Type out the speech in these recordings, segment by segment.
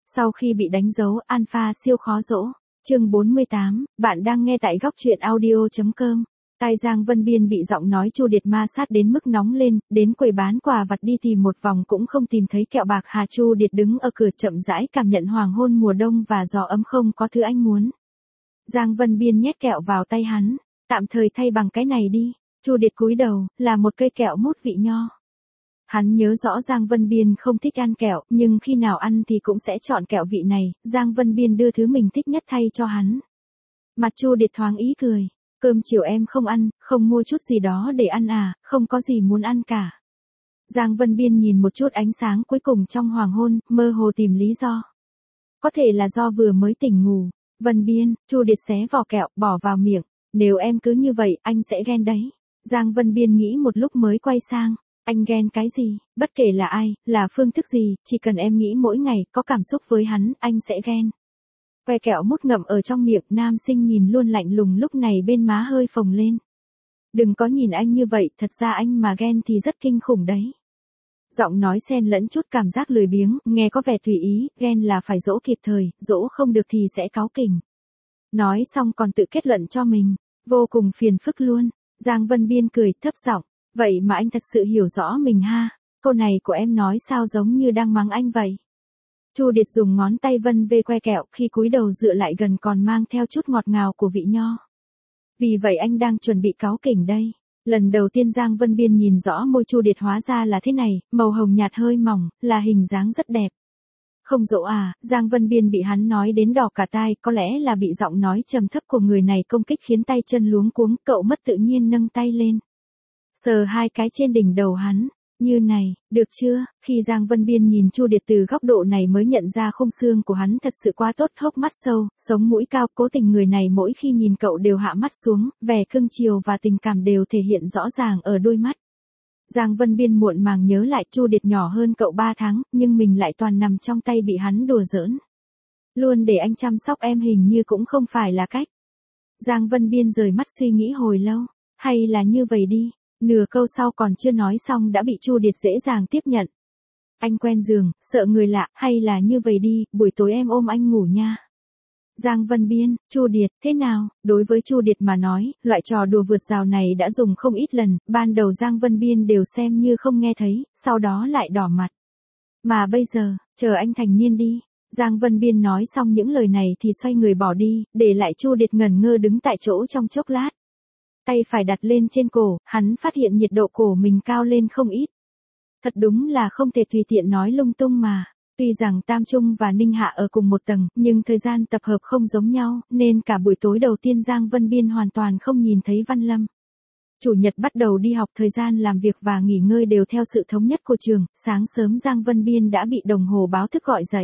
Sau khi bị đánh dấu, Alpha siêu khó dỗ. Chương 48, bạn đang nghe tại góc truyện audio.com. Tai Giang Vân Biên bị giọng nói Chu Điệt ma sát đến mức nóng lên, đến quầy bán quà vặt đi tìm một vòng cũng không tìm thấy kẹo bạc hà. Chu Điệt đứng ở cửa chậm rãi cảm nhận hoàng hôn mùa đông và gió ấm, không có thứ anh muốn. Giang Vân Biên nhét kẹo vào tay hắn, tạm thời thay bằng cái này đi. Chu Điệt cúi đầu, là một cây kẹo mút vị nho. Hắn nhớ rõ Giang Vân Biên không thích ăn kẹo, nhưng khi nào ăn thì cũng sẽ chọn kẹo vị này. Giang Vân Biên đưa thứ mình thích nhất thay cho hắn. Mặt Chu Điệt thoáng ý cười. Cơm chiều em không ăn, không mua chút gì đó để ăn à, không có gì muốn ăn cả. Giang Vân Biên nhìn một chút ánh sáng cuối cùng trong hoàng hôn, mơ hồ tìm lý do. Có thể là do vừa mới tỉnh ngủ. Vân Biên, Chu Điệt xé vỏ kẹo, bỏ vào miệng. Nếu em cứ như vậy, anh sẽ ghen đấy. Giang Vân Biên nghĩ một lúc mới quay sang. Anh ghen cái gì, bất kể là ai, là phương thức gì, chỉ cần em nghĩ mỗi ngày, có cảm xúc với hắn, anh sẽ ghen. Que kẹo mút ngậm ở trong miệng, nam sinh nhìn luôn lạnh lùng, lúc này bên má hơi phồng lên. Đừng có nhìn anh như vậy, thật ra anh mà ghen thì rất kinh khủng đấy. Giọng nói xen lẫn chút cảm giác lười biếng, nghe có vẻ tùy ý, ghen là phải dỗ kịp thời, dỗ không được thì sẽ cáu kỉnh. Nói xong còn tự kết luận cho mình, vô cùng phiền phức luôn. Giang Vân Biên cười, thấp giọng, vậy mà anh thật sự hiểu rõ mình ha, câu này của em nói sao giống như đang mắng anh vậy. Chu Điệt dùng ngón tay vân về que kẹo, khi cúi đầu dựa lại gần còn mang theo chút ngọt ngào của vị nho. Vì vậy anh đang chuẩn bị cáu kỉnh đây. Lần đầu tiên Giang Vân Biên nhìn rõ môi Chu Điệt hóa ra là thế này, màu hồng nhạt hơi mỏng, là hình dáng rất đẹp. Không dỗ à, Giang Vân Biên bị hắn nói đến đỏ cả tai, có lẽ là bị giọng nói trầm thấp của người này công kích khiến tay chân luống cuống, cậu mất tự nhiên nâng tay lên. Sờ hai cái trên đỉnh đầu hắn, như này, được chưa? Khi Giang Vân Biên nhìn Chu Điệt từ góc độ này mới nhận ra khung xương của hắn thật sự quá tốt, hốc mắt sâu, sống mũi cao, cố tình người này mỗi khi nhìn cậu đều hạ mắt xuống, vẻ cưng chiều và tình cảm đều thể hiện rõ ràng ở đôi mắt. Giang Vân Biên muộn màng nhớ lại Chu Điệt nhỏ hơn cậu 3 tháng, nhưng mình lại toàn nằm trong tay bị hắn đùa giỡn. Luôn để anh chăm sóc em hình như cũng không phải là cách. Giang Vân Biên rời mắt suy nghĩ hồi lâu, hay là như vậy đi. Nửa câu sau còn chưa nói xong đã bị Chu Điệt dễ dàng tiếp nhận. Anh quen giường, sợ người lạ, hay là như vậy đi, buổi tối em ôm anh ngủ nha. Giang Vân Biên, Chu Điệt, thế nào? Đối với Chu Điệt mà nói, loại trò đùa vượt rào này đã dùng không ít lần, ban đầu Giang Vân Biên đều xem như không nghe thấy, sau đó lại đỏ mặt. Mà bây giờ, chờ anh thành niên đi. Giang Vân Biên nói xong những lời này thì xoay người bỏ đi, để lại Chu Điệt ngẩn ngơ đứng tại chỗ trong chốc lát. Tay phải đặt lên trên cổ, hắn phát hiện nhiệt độ cổ mình cao lên không ít. Thật đúng là không thể tùy tiện nói lung tung mà. Tuy rằng Tam Trung và Ninh Hạ ở cùng một tầng, nhưng thời gian tập hợp không giống nhau, nên cả buổi tối đầu tiên Giang Vân Biên hoàn toàn không nhìn thấy Văn Lâm. Chủ nhật bắt đầu đi học, thời gian làm việc và nghỉ ngơi đều theo sự thống nhất của trường, sáng sớm Giang Vân Biên đã bị đồng hồ báo thức gọi dậy.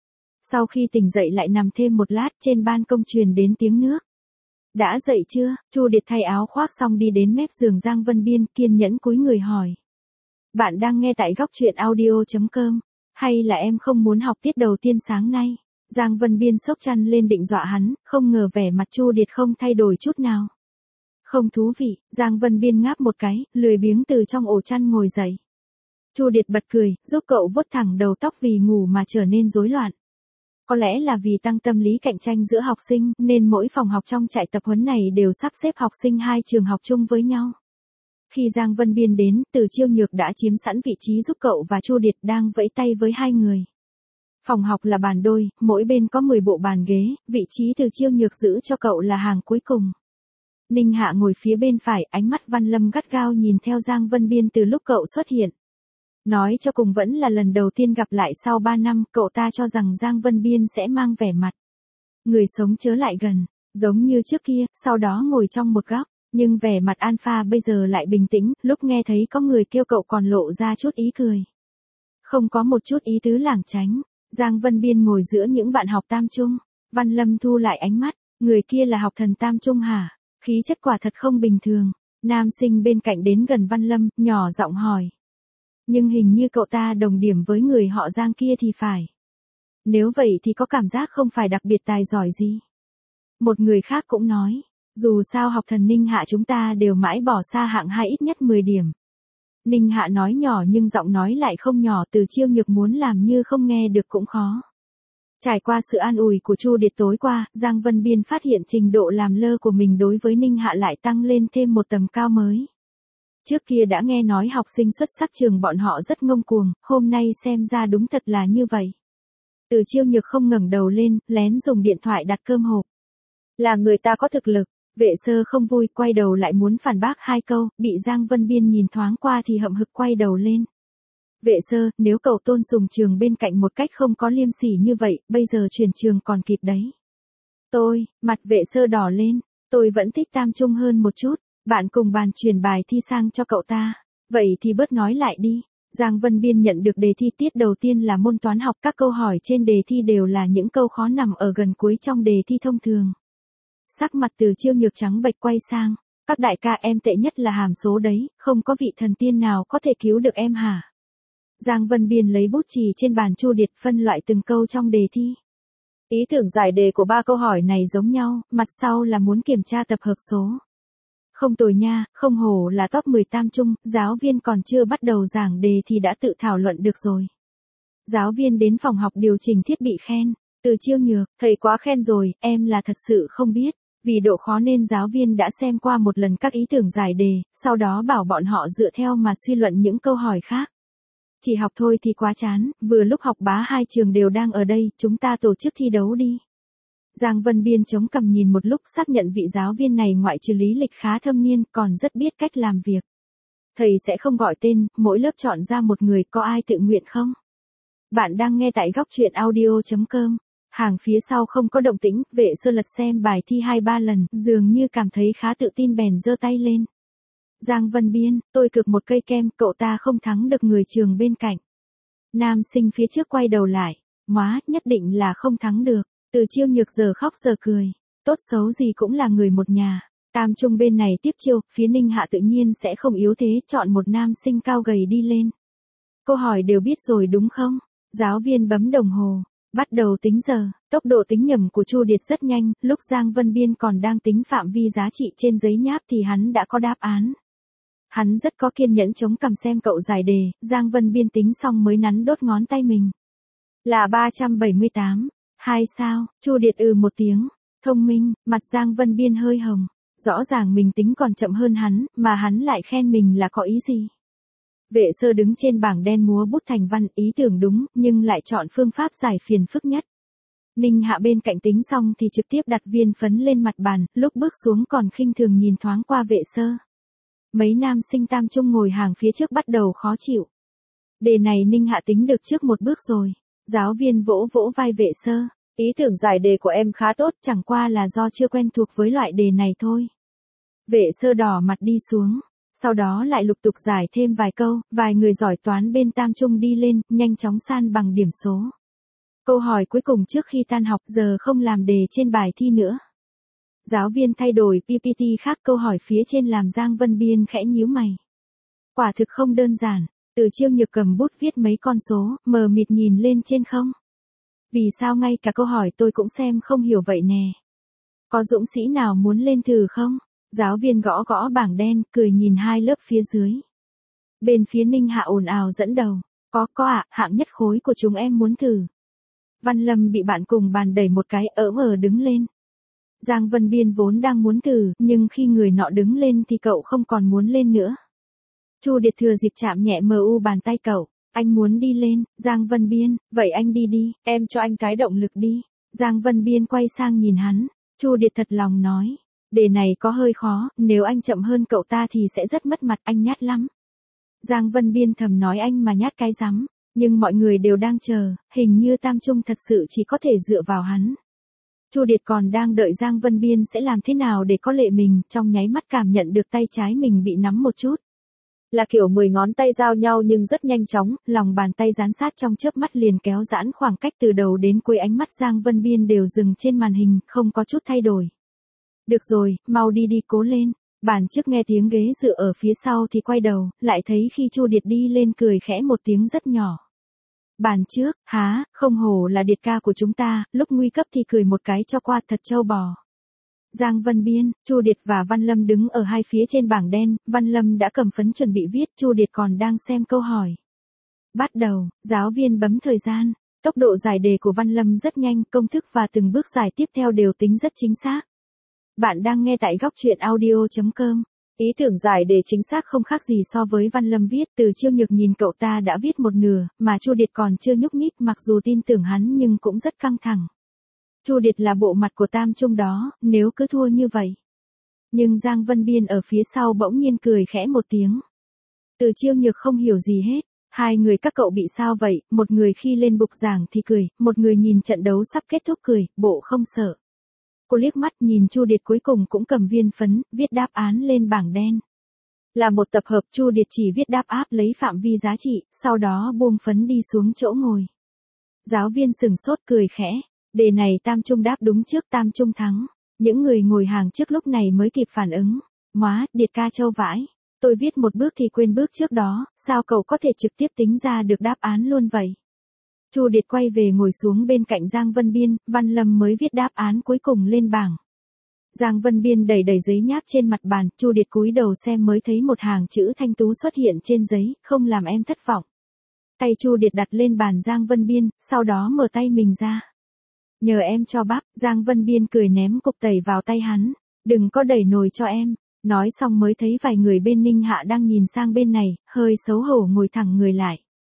Sau khi tỉnh dậy lại nằm thêm một lát, trên ban công truyền đến tiếng nước. Đã dậy chưa? Chu Điệt thay áo khoác xong đi đến mép giường Giang Vân Biên, kiên nhẫn cúi người hỏi. Bạn đang nghe tại góc truyện audio.com. Hay là em không muốn học tiết đầu tiên sáng nay? Giang Vân Biên xốc chăn lên định dọa hắn, không ngờ vẻ mặt Chu Điệt không thay đổi chút nào. Không thú vị, Giang Vân Biên ngáp một cái, lười biếng từ trong ổ chăn ngồi dậy. Chu Điệt bật cười, giúp cậu vuốt thẳng đầu tóc vì ngủ mà trở nên rối loạn. Có lẽ là vì tăng tâm lý cạnh tranh giữa học sinh, nên mỗi phòng học trong trại tập huấn này đều sắp xếp học sinh hai trường học chung với nhau. Khi Giang Vân Biên đến, Từ Chiêu Nhược đã chiếm sẵn vị trí giúp cậu và Chu Điệt đang vẫy tay với hai người. Phòng học là bàn đôi, mỗi bên có 10 bộ bàn ghế, vị trí Từ Chiêu Nhược giữ cho cậu là hàng cuối cùng. Ninh Hạ ngồi phía bên phải, ánh mắt Văn Lâm gắt gao nhìn theo Giang Vân Biên từ lúc cậu xuất hiện. Nói cho cùng vẫn là lần đầu tiên gặp lại sau 3 năm, cậu ta cho rằng Giang Vân Biên sẽ mang vẻ mặt người sống chớ lại gần, giống như trước kia, sau đó ngồi trong một góc, nhưng vẻ mặt Alpha bây giờ lại bình tĩnh, lúc nghe thấy có người kêu cậu còn lộ ra chút ý cười. Không có một chút ý tứ lảng tránh, Giang Vân Biên ngồi giữa những bạn học Tam Trung, Văn Lâm thu lại ánh mắt, người kia là học thần Tam Trung hả? Khí chất quả thật không bình thường. Nam sinh bên cạnh đến gần Văn Lâm, nhỏ giọng hỏi. Nhưng hình như cậu ta đồng điểm với người họ Giang kia thì phải. Nếu vậy thì có cảm giác không phải đặc biệt tài giỏi gì. Một người khác cũng nói, dù sao học thần Ninh Hạ chúng ta đều mãi bỏ xa hạng 2 ít nhất 10 điểm. Ninh Hạ nói nhỏ nhưng giọng nói lại không nhỏ, Từ Chiêu Nhược muốn làm như không nghe được cũng khó. Trải qua sự an ủi của Chu Điệt tối qua, Giang Vân Biên phát hiện trình độ làm lơ của mình đối với Ninh Hạ lại tăng lên thêm một tầm cao mới. Trước kia đã nghe nói học sinh xuất sắc trường bọn họ rất ngông cuồng, hôm nay xem ra đúng thật là như vậy. Từ Chiêu Nhược không ngẩng đầu lên, lén dùng điện thoại đặt cơm hộp. Là người ta có thực lực. Vệ Sơ không vui, quay đầu lại muốn phản bác hai câu, bị Giang Vân Biên nhìn thoáng qua thì hậm hực quay đầu lên. Vệ Sơ, nếu cậu tôn sùng trường bên cạnh một cách không có liêm sỉ như vậy, bây giờ chuyển trường còn kịp đấy. Mặt Vệ Sơ đỏ lên, tôi vẫn thích Tam Trung hơn một chút, bạn cùng bàn chuyển bài thi sang cho cậu ta. Vậy thì bớt nói lại đi. Giang Vân Biên nhận được đề thi tiết đầu tiên là môn toán học, các câu hỏi trên đề thi đều là những câu khó nằm ở gần cuối trong đề thi thông thường. Sắc mặt Từ Chiêu Nhược trắng bệch quay sang, các đại ca em tệ nhất là hàm số đấy, không có vị thần tiên nào có thể cứu được em hả? Giang Vân Biên lấy bút chì trên bàn Chu Điệt phân loại từng câu trong đề thi. Ý tưởng giải đề của 3 câu hỏi này giống nhau, mặt sau là muốn kiểm tra tập hợp số. Không tồi nha, không hổ là top 10 Tam Trung, giáo viên còn chưa bắt đầu giảng đề thì đã tự thảo luận được rồi. Giáo viên đến phòng học điều chỉnh thiết bị khen. Từ Chiêu Nhược, thầy quá khen rồi, em là thật sự không biết. Vì độ khó nên giáo viên đã xem qua một lần các ý tưởng giải đề, sau đó bảo bọn họ dựa theo mà suy luận những câu hỏi khác. Chỉ học thôi thì quá chán, vừa lúc học bá hai trường đều đang ở đây, chúng ta tổ chức thi đấu đi. Giang Vân Biên chống cằm nhìn một lúc, xác nhận vị giáo viên này ngoại trừ lý lịch khá thâm niên còn rất biết cách làm việc. Thầy sẽ không gọi tên, mỗi lớp chọn ra một người, có ai tự nguyện không? Bạn đang nghe tại góc truyện audio.com. Hàng phía sau không có động tĩnh, Vệ Sơ lật xem bài thi 2-3 lần, dường như cảm thấy khá tự tin bèn giơ tay lên. Giang Vân Biên, tôi cực một cây kem, cậu ta không thắng được người trường bên cạnh. Nam sinh phía trước quay đầu lại, nhất định là không thắng được. Từ Chiêu Nhược giờ khóc giờ cười, tốt xấu gì cũng là người một nhà. Tam Trung bên này tiếp chiêu, phía Ninh Hạ tự nhiên sẽ không yếu thế, chọn một nam sinh cao gầy đi lên. Câu hỏi đều biết rồi đúng không? Giáo viên bấm đồng hồ, bắt đầu tính giờ. Tốc độ tính nhầm của Chu Điệt rất nhanh, lúc Giang Vân Biên còn đang tính phạm vi giá trị trên giấy nháp thì hắn đã có đáp án. Hắn rất có kiên nhẫn chống cằm xem cậu giải đề, Giang Vân Biên tính xong mới nắn đốt ngón tay mình. Là 378. 2 sao, Chu Điệt một tiếng. Thông minh, mặt Giang Vân Biên hơi hồng. Rõ ràng mình tính còn chậm hơn hắn, mà hắn lại khen mình là có ý gì. Vệ Sơ đứng trên bảng đen múa bút thành văn, ý tưởng đúng, nhưng lại chọn phương pháp giải phiền phức nhất. Ninh Hạ bên cạnh tính xong thì trực tiếp đặt viên phấn lên mặt bàn, lúc bước xuống còn khinh thường nhìn thoáng qua Vệ Sơ. Mấy nam sinh Tam Trung ngồi hàng phía trước bắt đầu khó chịu. Đề này Ninh Hạ tính được trước một bước rồi. Giáo viên vỗ vỗ vai Vệ Sơ. Ý tưởng giải đề của em khá tốt, chẳng qua là do chưa quen thuộc với loại đề này thôi. Vệ Sơ đỏ mặt đi xuống. Sau đó lại lục tục giải thêm vài câu, vài người giỏi toán bên Tam Trung đi lên, nhanh chóng san bằng điểm số. Câu hỏi cuối cùng trước khi tan học, giờ không làm đề trên bài thi nữa. Giáo viên thay đổi PPT khác, câu hỏi phía trên làm Giang Vân Biên khẽ nhíu mày. Quả thực không đơn giản. Từ Chiêu Nhược cầm bút viết mấy con số, mờ mịt nhìn lên trên không. Vì sao ngay cả câu hỏi tôi cũng xem không hiểu vậy nè. Có dũng sĩ nào muốn lên thử không? Giáo viên gõ gõ bảng đen, cười nhìn hai lớp phía dưới. Bên phía Ninh Hạ ồn ào dẫn đầu. Có ạ, hạng nhất khối của chúng em muốn thử. Văn Lâm bị bạn cùng bàn đẩy một cái, đứng lên. Giang Vân Biên vốn đang muốn thử, nhưng khi người nọ đứng lên thì cậu không còn muốn lên nữa. Chu Điệt thừa dịp chạm nhẹ bàn tay cậu. Anh muốn đi lên, Giang Vân Biên, vậy anh đi, em cho anh cái động lực đi. Giang Vân Biên quay sang nhìn hắn. Chu Điệt thật lòng nói. Đề này có hơi khó, nếu anh chậm hơn cậu ta thì sẽ rất mất mặt, anh nhát lắm. Giang Vân Biên thầm nói anh mà nhát cái rắm, nhưng mọi người đều đang chờ, hình như Tam Trung thật sự chỉ có thể dựa vào hắn. Chu Điệt còn đang đợi Giang Vân Biên sẽ làm thế nào để có lệ mình, trong nháy mắt cảm nhận được tay trái mình bị nắm một chút. Là kiểu 10 ngón tay giao nhau nhưng rất nhanh chóng, lòng bàn tay dán sát trong chớp mắt liền kéo giãn khoảng cách từ đầu đến cuối, ánh mắt Giang Vân Biên đều dừng trên màn hình, không có chút thay đổi. Được rồi, mau đi cố lên. Bàn trước nghe tiếng ghế dựa ở phía sau thì quay đầu, lại thấy khi Chu Điệt đi lên cười khẽ một tiếng rất nhỏ. Bàn trước, không hổ là Điệt ca của chúng ta, lúc nguy cấp thì cười một cái cho qua, thật trâu bò. Giang Vân Biên, Chu Điệt và Văn Lâm đứng ở hai phía trên bảng đen, Văn Lâm đã cầm phấn chuẩn bị viết, Chu Điệt còn đang xem câu hỏi. Bắt đầu, giáo viên bấm thời gian. Tốc độ giải đề của Văn Lâm rất nhanh, công thức và từng bước giải tiếp theo đều tính rất chính xác. Bạn đang nghe tại góc truyện audio.com. Ý tưởng giải đề chính xác không khác gì so với Văn Lâm viết. Từ Chiêu Nhược nhìn cậu ta đã viết một nửa, mà Chu Điệt còn chưa nhúc nhích, mặc dù tin tưởng hắn nhưng cũng rất căng thẳng. Chu Điệt là bộ mặt của Tam Trung đó, nếu cứ thua như vậy. Nhưng Giang Vân Biên ở phía sau bỗng nhiên cười khẽ một tiếng. Từ Chiêu Nhược không hiểu gì hết. Hai người các cậu bị sao vậy? Một người khi lên bục giảng thì cười, một người nhìn trận đấu sắp kết thúc cười, bộ không sợ. Cô liếc mắt nhìn Chu Điệt cuối cùng cũng cầm viên phấn, viết đáp án lên bảng đen. Là một tập hợp, Chu Điệt chỉ viết đáp áp lấy phạm vi giá trị, sau đó buông phấn đi xuống chỗ ngồi. Giáo viên sửng sốt cười khẽ, đề này Tam Trung đáp đúng trước, Tam Trung thắng. Những người ngồi hàng trước lúc này mới kịp phản ứng. Móa, Điệt ca trâu vãi. Tôi viết một bước thì quên bước trước đó, sao cậu có thể trực tiếp tính ra được đáp án luôn vậy? Chu Điệt quay về ngồi xuống bên cạnh Giang Vân Biên, Văn Lâm mới viết đáp án cuối cùng lên bảng. Giang Vân Biên đẩy giấy nháp trên mặt bàn, Chu Điệt cúi đầu xem mới thấy một hàng chữ thanh tú xuất hiện trên giấy, không làm em thất vọng. Tay Chu Điệt đặt lên bàn Giang Vân Biên, sau đó mở tay mình ra. Nhờ em cho bắp, Giang Vân Biên cười ném cục tẩy vào tay hắn, đừng có đẩy nồi cho em. Nói xong mới thấy vài người bên Ninh Hạ đang nhìn sang bên này, hơi xấu hổ ngồi thẳng người lại.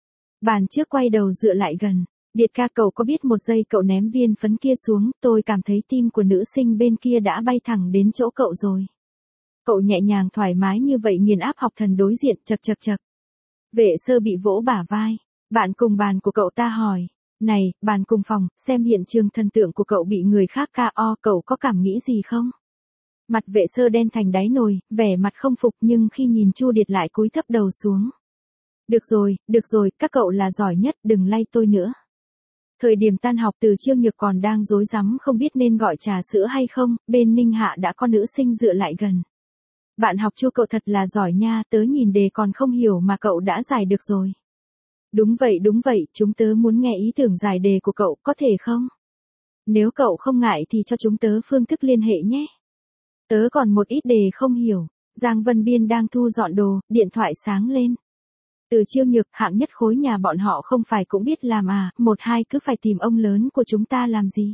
Bàn trước quay đầu dựa lại gần. Điệt ca, cậu có biết một giây cậu ném viên phấn kia xuống, tôi cảm thấy tim của nữ sinh bên kia đã bay thẳng đến chỗ cậu rồi. Cậu nhẹ nhàng thoải mái như vậy nghiền áp học thần đối diện, chật. Vệ sơ bị vỗ bả vai. Bạn cùng bàn của cậu ta hỏi. Này, bàn cùng phòng, xem hiện trường thần tượng của cậu bị người khác KO, cậu có cảm nghĩ gì không? Mặt vệ sơ đen thành đáy nồi, vẻ mặt không phục, nhưng khi nhìn Chu Điệt lại cúi thấp đầu xuống. Được rồi, các cậu là giỏi nhất, đừng lay tôi nữa. Thời điểm tan học, Từ Chiêu Nhược còn đang rối rắm không biết nên gọi trà sữa hay không, bên Ninh Hạ đã có nữ sinh dựa lại gần. Bạn học Chu, cậu thật là giỏi nha, tớ nhìn đề còn không hiểu mà cậu đã giải được rồi. Đúng vậy, chúng tớ muốn nghe ý tưởng giải đề của cậu, có thể không? Nếu cậu không ngại thì cho chúng tớ phương thức liên hệ nhé. Tớ còn một ít đề không hiểu. Giang Vân Biên đang thu dọn đồ, điện thoại sáng lên. Từ Chiêu Nhược, hạng nhất khối nhà bọn họ không phải cũng biết làm à, 1-2 cứ phải tìm ông lớn của chúng ta làm gì.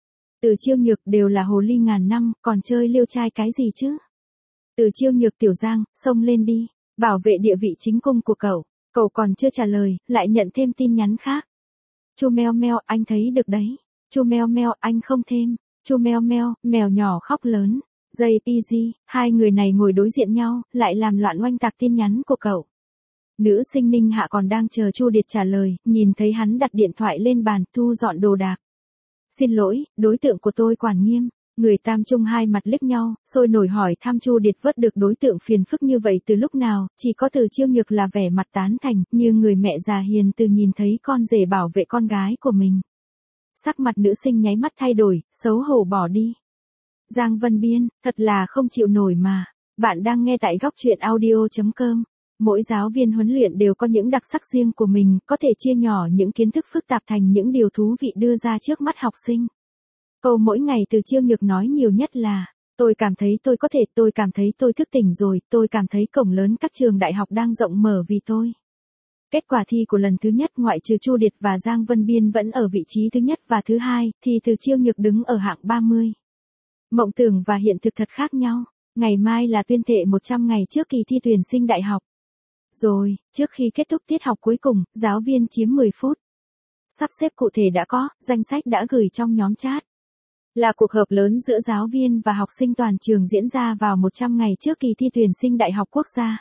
Từ Chiêu Nhược, đều là hồ ly ngàn năm, còn chơi liêu trai cái gì chứ? Từ Chiêu Nhược, Tiểu Giang, xông lên đi, bảo vệ địa vị chính cung của cậu. Cậu còn chưa trả lời, lại nhận thêm tin nhắn khác. Chu meo meo, anh thấy được đấy. Chu meo meo, anh không thêm. Chu meo meo, mèo nhỏ khóc lớn. JPG, hai người này ngồi đối diện nhau, lại làm loạn oanh tạc tin nhắn của cậu. Nữ sinh Ninh Hạ còn đang chờ Chu Điệt trả lời, nhìn thấy hắn đặt điện thoại lên bàn, thu dọn đồ đạc. Xin lỗi, đối tượng của tôi quản nghiêm. Người Tam Trung hai mặt liếc nhau, sôi nổi hỏi thăm Chu Điệt vớt được đối tượng phiền phức như vậy từ lúc nào, chỉ có Từ Chiêu Nhược là vẻ mặt tán thành, như người mẹ già hiền từ nhìn thấy con rể bảo vệ con gái của mình. Sắc mặt nữ sinh nháy mắt thay đổi, xấu hổ bỏ đi. Giang Vân Biên, thật là không chịu nổi mà. Bạn đang nghe tại góc truyện audio.com. Mỗi giáo viên huấn luyện đều có những đặc sắc riêng của mình, có thể chia nhỏ những kiến thức phức tạp thành những điều thú vị đưa ra trước mắt học sinh. Câu mỗi ngày Từ Chiêu Nhược nói nhiều nhất là, tôi cảm thấy tôi có thể, tôi cảm thấy tôi thức tỉnh rồi, tôi cảm thấy cổng lớn các trường đại học đang rộng mở vì tôi. Kết quả thi của lần thứ nhất ngoại trừ Chu Điệt và Giang Vân Biên vẫn ở vị trí thứ nhất và thứ hai, thì Từ Chiêu Nhược đứng ở hạng 30. Mộng tưởng và hiện thực thật khác nhau. Ngày mai là tuyên thệ 100 ngày trước kỳ thi tuyển sinh đại học. Rồi, trước khi kết thúc tiết học cuối cùng, giáo viên chiếm 10 phút. Sắp xếp cụ thể đã có, danh sách đã gửi trong nhóm chat. Là cuộc họp lớn giữa giáo viên và học sinh toàn trường diễn ra vào 100 ngày trước kỳ thi tuyển sinh đại học quốc gia.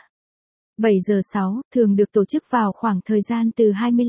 7 giờ 6, thường được tổ chức vào khoảng thời gian từ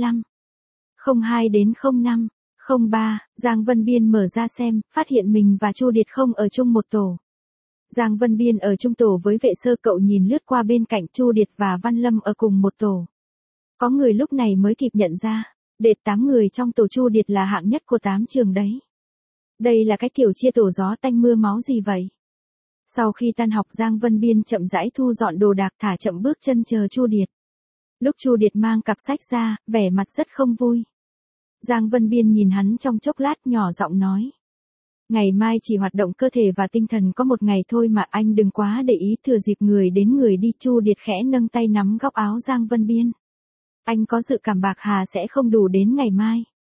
25:02 đến 05:03, Giang Vân Biên mở ra xem, phát hiện mình và Chu Điệt không ở chung một tổ. Giang Vân Biên ở chung tổ với vệ sơ, cậu nhìn lướt qua bên cạnh, Chu Điệt và Văn Lâm ở cùng một tổ. Có người lúc này mới kịp nhận ra, đệt 8 người trong tổ Chu Điệt là hạng nhất của 8 trường đấy. Đây là cái kiểu chia tổ gió tanh mưa máu gì vậy? Sau khi tan học, Giang Vân Biên chậm rãi thu dọn đồ đạc, thả chậm bước chân chờ Chu Điệt. Lúc Chu Điệt mang cặp sách ra, vẻ mặt rất không vui. Giang Vân Biên nhìn hắn trong chốc lát, nhỏ giọng nói. Ngày mai chỉ hoạt động cơ thể và tinh thần có một ngày thôi mà, anh đừng quá để ý, thừa dịp người đến người đi. Chu Điệt khẽ nâng tay nắm góc áo Giang Vân Biên. Anh có dự cảm bạc hà sẽ không đủ đến ngày mai.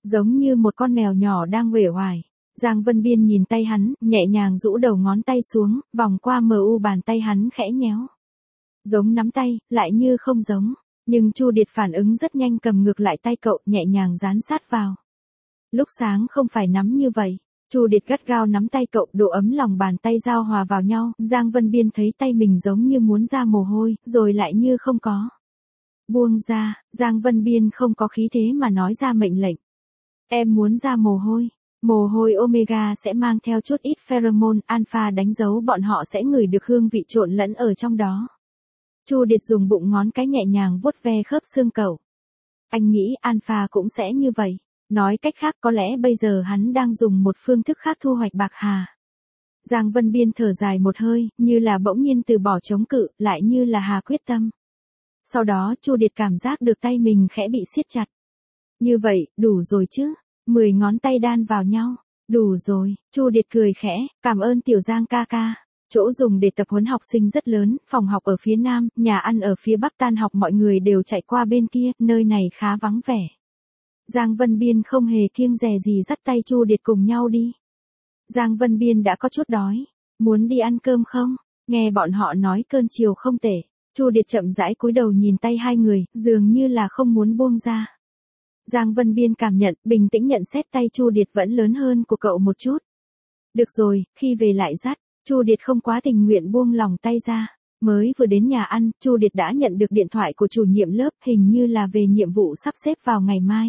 giống như một con mèo nhỏ đang uể oải. Giang Vân Biên nhìn tay hắn, nhẹ nhàng rũ đầu ngón tay xuống, vòng qua mờ u bàn tay hắn khẽ nhéo. Giống nắm tay, lại như không giống. Nhưng Chu Điệt phản ứng rất nhanh, cầm ngược lại tay cậu, nhẹ nhàng dán sát vào. Lúc sáng không phải nắm như vậy. Chu Điệt gắt gao nắm tay cậu, độ ấm lòng bàn tay giao hòa vào nhau. Giang Vân Biên thấy tay mình giống như muốn ra mồ hôi, rồi lại như không có. Buông ra, Giang Vân Biên không có khí thế mà nói ra mệnh lệnh. Em muốn ra mồ hôi. Mồ hôi omega sẽ mang theo chút ít pheromone alpha, đánh dấu bọn họ sẽ ngửi được hương vị trộn lẫn ở trong đó. Chu Điệt dùng bụng ngón cái nhẹ nhàng vuốt ve khớp xương cậu. Anh nghĩ alpha cũng sẽ như vậy. Nói cách khác, có lẽ bây giờ hắn đang dùng một phương thức khác thu hoạch bạc hà. Giang Vân Biên thở dài một hơi, như là bỗng nhiên từ bỏ chống cự, lại như là hà quyết tâm. Sau đó Chu Điệt cảm giác được tay mình khẽ bị siết chặt. Như vậy, đủ rồi chứ? 10 ngón tay đan vào nhau. Đủ rồi, Chu Điệt cười khẽ, cảm ơn Tiểu Giang ca ca. Chỗ dùng để tập huấn học sinh rất lớn, phòng học ở phía nam, nhà ăn ở phía bắc, tan học mọi người đều chạy qua bên kia, nơi này khá vắng vẻ. Giang Vân Biên không hề kiêng dè gì dắt tay Chu Điệt cùng nhau đi. Giang Vân Biên đã có chút đói. Muốn đi ăn cơm không? Nghe bọn họ nói cơm chiều không tệ. Chu Điệt chậm rãi cúi đầu nhìn tay hai người, dường như là không muốn buông ra. Giang Vân Biên cảm nhận, bình tĩnh nhận xét tay Chu Điệt vẫn lớn hơn của cậu một chút. Được rồi, khi về lại dắt. Chu Điệt không quá tình nguyện buông lòng tay ra. Mới vừa đến nhà ăn, Chu Điệt đã nhận được điện thoại của chủ nhiệm lớp, hình như là về nhiệm vụ sắp xếp vào ngày mai.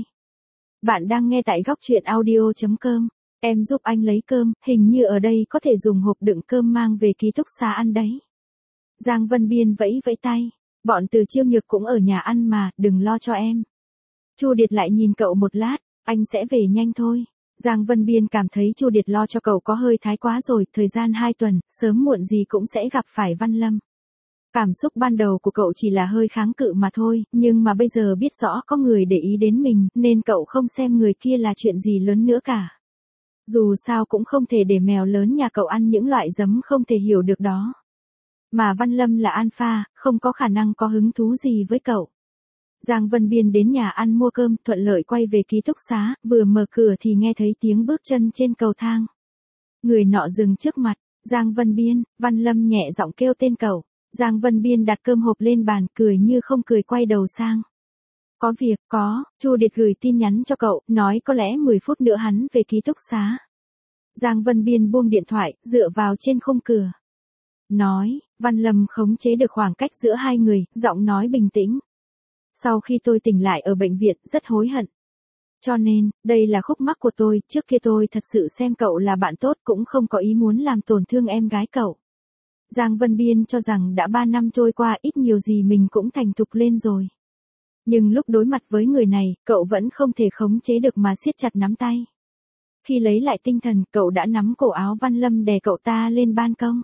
Bạn đang nghe tại góc truyện audio.com. Em giúp anh lấy cơm, hình như ở đây có thể dùng hộp đựng cơm mang về ký túc xá ăn đấy. Giang Vân Biên vẫy vẫy tay. Bọn Từ Chiêu Nhược cũng ở nhà ăn mà, đừng lo cho em. Chu Điệt lại nhìn cậu một lát, anh sẽ về nhanh thôi. Giang Vân Biên cảm thấy Chu Điệt lo cho cậu có hơi thái quá rồi, thời gian 2 tuần, sớm muộn gì cũng sẽ gặp phải Văn Lâm. Cảm xúc ban đầu của cậu chỉ là hơi kháng cự mà thôi, nhưng mà bây giờ biết rõ có người để ý đến mình, nên cậu không xem người kia là chuyện gì lớn nữa cả. Dù sao cũng không thể để mèo lớn nhà cậu ăn những loại giấm không thể hiểu được đó. Mà Văn Lâm là alpha, không có khả năng có hứng thú gì với cậu. Giang Vân Biên đến nhà ăn mua cơm, thuận lợi quay về ký túc xá, vừa mở cửa thì nghe thấy tiếng bước chân trên cầu thang. Người nọ dừng trước mặt, Giang Vân Biên, Văn Lâm nhẹ giọng kêu tên cậu. Giang Vân Biên đặt cơm hộp lên bàn, cười như không cười quay đầu sang. Có việc, có, Chu Điệt gửi tin nhắn cho cậu, nói có lẽ 10 phút nữa hắn về ký túc xá. Giang Vân Biên buông điện thoại, dựa vào trên khung cửa. Nói, Văn Lâm khống chế được khoảng cách giữa hai người, giọng nói bình tĩnh. Sau khi tôi tỉnh lại ở bệnh viện, rất hối hận. Cho nên, đây là khúc mắc của tôi, trước kia tôi thật sự xem cậu là bạn tốt, cũng không có ý muốn làm tổn thương em gái cậu. Giang Vân Biên cho rằng đã 3 năm trôi qua, ít nhiều gì mình cũng thành thục lên rồi. Nhưng lúc đối mặt với người này, cậu vẫn không thể khống chế được mà siết chặt nắm tay. Khi lấy lại tinh thần, cậu đã nắm cổ áo Văn Lâm đè cậu ta lên ban công.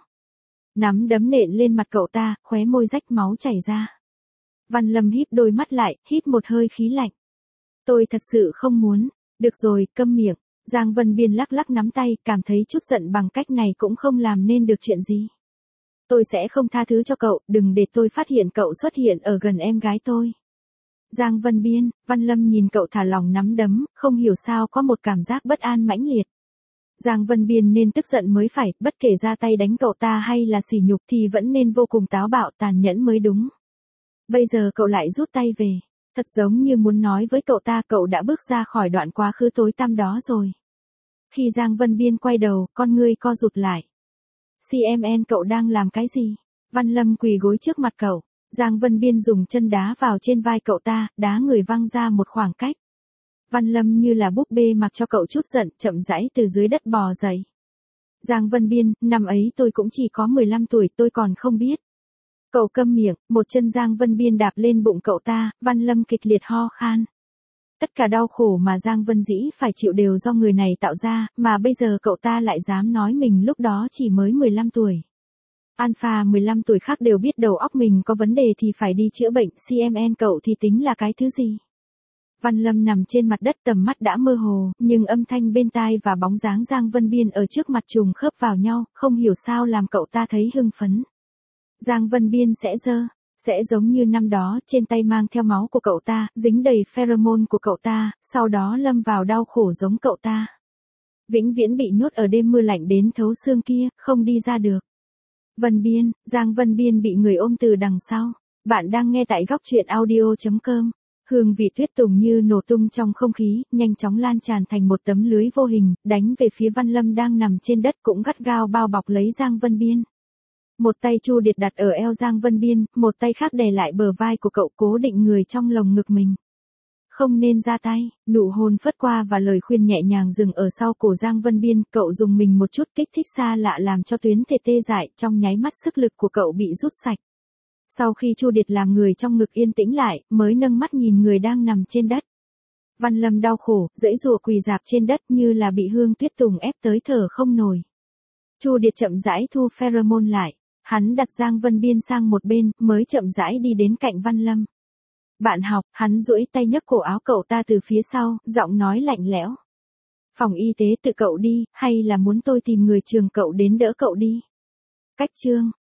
Nắm đấm nện lên mặt cậu ta, khóe môi rách máu chảy ra. Văn Lâm híp đôi mắt lại, hít một hơi khí lạnh. Tôi thật sự không muốn. Được rồi, câm miệng. Giang Vân Biên lắc lắc nắm tay, cảm thấy chút giận bằng cách này cũng không làm nên được chuyện gì. Tôi sẽ không tha thứ cho cậu, đừng để tôi phát hiện cậu xuất hiện ở gần em gái tôi. Giang Vân Biên, Văn Lâm nhìn cậu thả lỏng nắm đấm, không hiểu sao có một cảm giác bất an mãnh liệt. Giang Vân Biên nên tức giận mới phải, bất kể ra tay đánh cậu ta hay là sỉ nhục thì vẫn nên vô cùng táo bạo tàn nhẫn mới đúng. Bây giờ cậu lại rút tay về, thật giống như muốn nói với cậu ta cậu đã bước ra khỏi đoạn quá khứ tối tăm đó rồi. Khi Giang Vân Biên quay đầu, con ngươi co rụt lại. CMN cậu đang làm cái gì? Văn Lâm quỳ gối trước mặt cậu. Giang Vân Biên dùng chân đá vào trên vai cậu ta, đá người văng ra một khoảng cách. Văn Lâm như là búp bê mặc cho cậu chút giận, chậm rãi từ dưới đất bò dậy. Giang Vân Biên, năm ấy tôi cũng chỉ có 15 tuổi, tôi còn không biết. Cậu câm miệng, một chân Giang Vân Biên đạp lên bụng cậu ta, Văn Lâm kịch liệt ho khan. Tất cả đau khổ mà Giang Vân Dĩ phải chịu đều do người này tạo ra, mà bây giờ cậu ta lại dám nói mình lúc đó chỉ mới 15 tuổi. Alpha 15 tuổi khác đều biết đầu óc mình có vấn đề thì phải đi chữa bệnh, CMN cậu thì tính là cái thứ gì? Văn Lâm nằm trên mặt đất, tầm mắt đã mơ hồ, nhưng âm thanh bên tai và bóng dáng Giang Vân Biên ở trước mặt trùng khớp vào nhau, không hiểu sao làm cậu ta thấy hưng phấn. Giang Vân Biên sẽ Sẽ giống như năm đó, trên tay mang theo máu của cậu ta, dính đầy pheromone của cậu ta, sau đó lâm vào đau khổ giống cậu ta. Vĩnh viễn bị nhốt ở đêm mưa lạnh đến thấu xương kia, không đi ra được. Vân Biên, Giang Vân Biên bị người ôm từ đằng sau. Bạn đang nghe tại góc truyện audio.com. Hương vị tuyết tùng như nổ tung trong không khí, nhanh chóng lan tràn thành một tấm lưới vô hình, đánh về phía Văn Lâm đang nằm trên đất cũng gắt gao bao bọc lấy Giang Vân Biên. Một tay Chu Điệt đặt ở eo Giang Vân Biên, một tay khác đè lại bờ vai của cậu cố định người trong lồng ngực mình. Không nên ra tay, nụ hôn phất qua và lời khuyên nhẹ nhàng dừng ở sau cổ Giang Vân Biên, cậu dùng mình một chút kích thích xa lạ làm cho tuyến thể tê dại, trong nháy mắt sức lực của cậu bị rút sạch. Sau khi Chu Điệt làm người trong ngực yên tĩnh lại, mới nâng mắt nhìn người đang nằm trên đất. Văn Lâm đau khổ, giãy giụa quỳ rạp trên đất như là bị Hương Tuyết Tùng ép tới thở không nổi. Chu Điệt chậm rãi thu pheromone lại, hắn đặt Giang Vân Biên sang một bên, mới chậm rãi đi đến cạnh Văn Lâm. Bạn học, hắn duỗi tay nhấc cổ áo cậu ta từ phía sau, giọng nói lạnh lẽo. Phòng y tế tự cậu đi, hay là muốn tôi tìm người trường cậu đến đỡ cậu đi? Cách chương.